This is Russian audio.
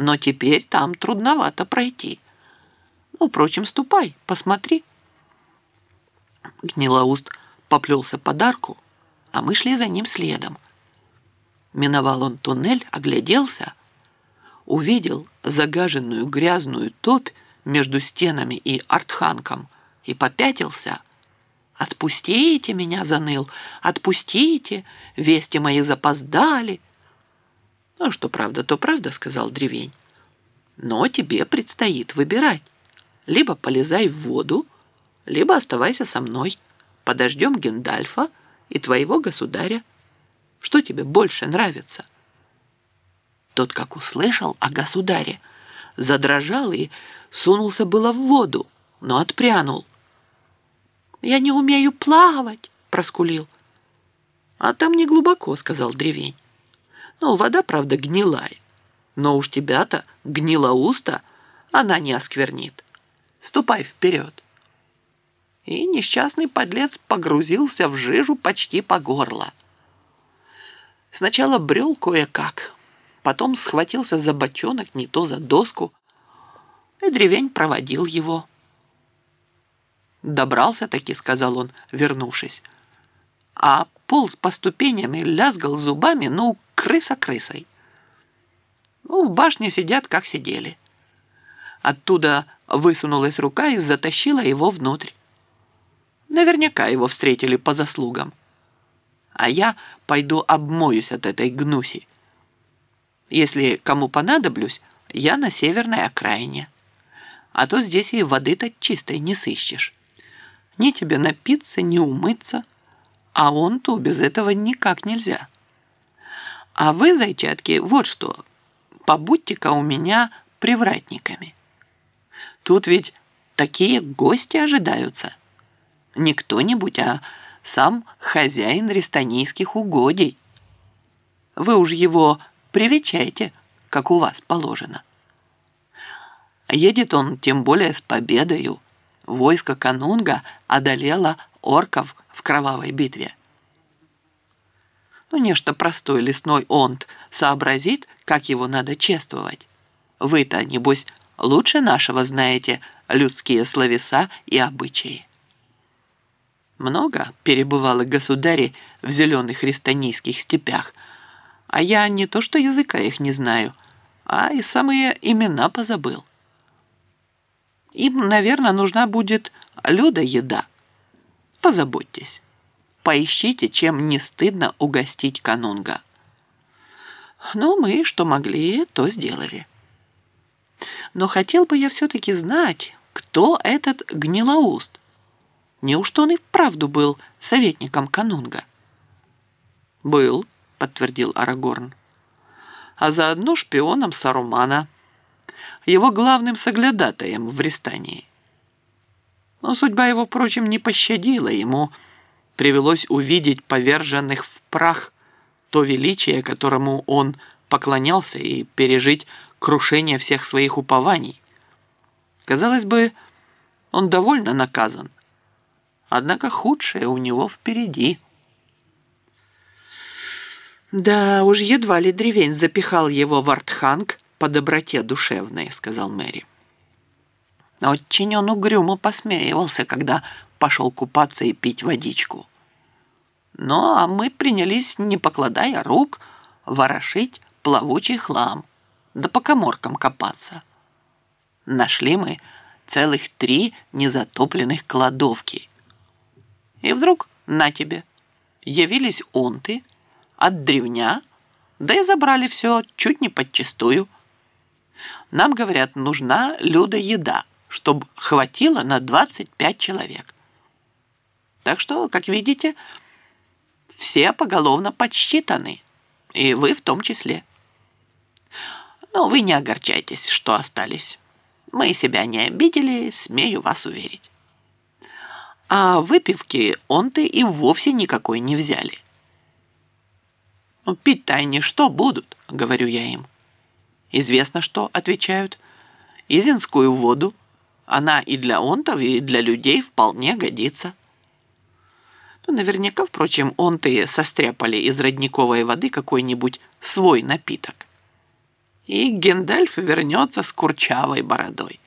но теперь там трудновато пройти. Ну, впрочем, ступай, посмотри». Гнилоуст поплелся под арку, а мы шли за ним следом. Миновал он туннель, огляделся, увидел загаженную грязную топь между стенами и артханком и попятился. «Отпустите меня!» — заныл. «Отпустите! Вести мои запоздали!» «Ну, что правда, то правда», — сказал древень. «Но тебе предстоит выбирать. Либо полезай в воду, либо оставайся со мной. Подождем Гендальфа и твоего государя. Что тебе больше нравится?» Тот, как услышал о государе, задрожал и сунулся было в воду, но отпрянул. «Я не умею плавать», — проскулил. «А там не глубоко», — сказал древень. «Ну, вода, правда, гнилая, но уж тебя-то, Гнилоуста, она не осквернит. Ступай вперед». И несчастный подлец погрузился в жижу почти по горло. Сначала брел кое-как, потом схватился за бочонок, не то за доску, и древень проводил его. «Добрался-таки», — сказал он, вернувшись. «А полз по ступеням и лязгал зубами, ну, крыса крысой. Ну, в башне сидят, как сидели». Оттуда высунулась рука и затащила его внутрь. Наверняка его встретили по заслугам. А я пойду обмоюсь от этой гнуси. Если кому понадоблюсь, я на северной окраине. А то здесь и воды-то чистой не сыщешь. Ни тебе напиться, ни умыться. А он-то без этого никак нельзя. А вы, зайчатки, вот что. Побудьте-ка у меня привратниками. Тут ведь такие гости ожидаются. Не кто-нибудь, а сам хозяин рестанийских угодий. Вы уж его привечайте, как у вас положено. Едет он тем более с победою. Войско Канунга одолело орков в кровавой битве. Ну, нечто простой лесной онт сообразит, как его надо чествовать. Вы-то, небось, лучше нашего знаете людские словеса и обычаи. Много перебывало государей в зеленых рестанийских степях, а я не то что языка их не знаю, а и самые имена позабыл. Им, наверное, нужна будет людоеда. Позаботьтесь. Поищите, чем не стыдно угостить Канунга. Ну, мы, что могли, то сделали. Но хотел бы я все-таки знать, кто этот Гнилоуст. Неужто он и вправду был советником Канунга? «Был», — подтвердил Арагорн. «А заодно шпионом Сарумана, его главным соглядатаем в Рестании. Но судьба его, впрочем, не пощадила. Ему привелось увидеть поверженных в прах то величие, которому он поклонялся, и пережить крушение всех своих упований. Казалось бы, он довольно наказан. Однако худшее у него впереди». «Да уж едва ли древень запихал его в Артханг по доброте душевной», — сказал Мэри. Очень он угрюмо посмеивался, когда пошел купаться и пить водичку. Ну, а мы принялись, не покладая рук, ворошить плавучий хлам, да по каморкам копаться. Нашли мы целых 3 незатопленных кладовки. И вдруг, на тебе, явились онты от древня, да и забрали все чуть не подчистую. Нам, говорят, нужна людоеда, чтобы хватило на 25 человек. Так что, как видите, все поголовно подсчитаны, и вы в том числе. Но вы не огорчайтесь, что остались. Мы себя не обидели, смею вас уверить. А выпивки онты и вовсе никакой не взяли. «Ну, пить-то они что будут?» — говорю я им. «Известно что», — отвечают. «Изинскую воду. Она и для онтов, и для людей вполне годится». Ну, наверняка, впрочем, онты состряпали из родниковой воды какой-нибудь свой напиток. и Гендальф вернется с курчавой бородой.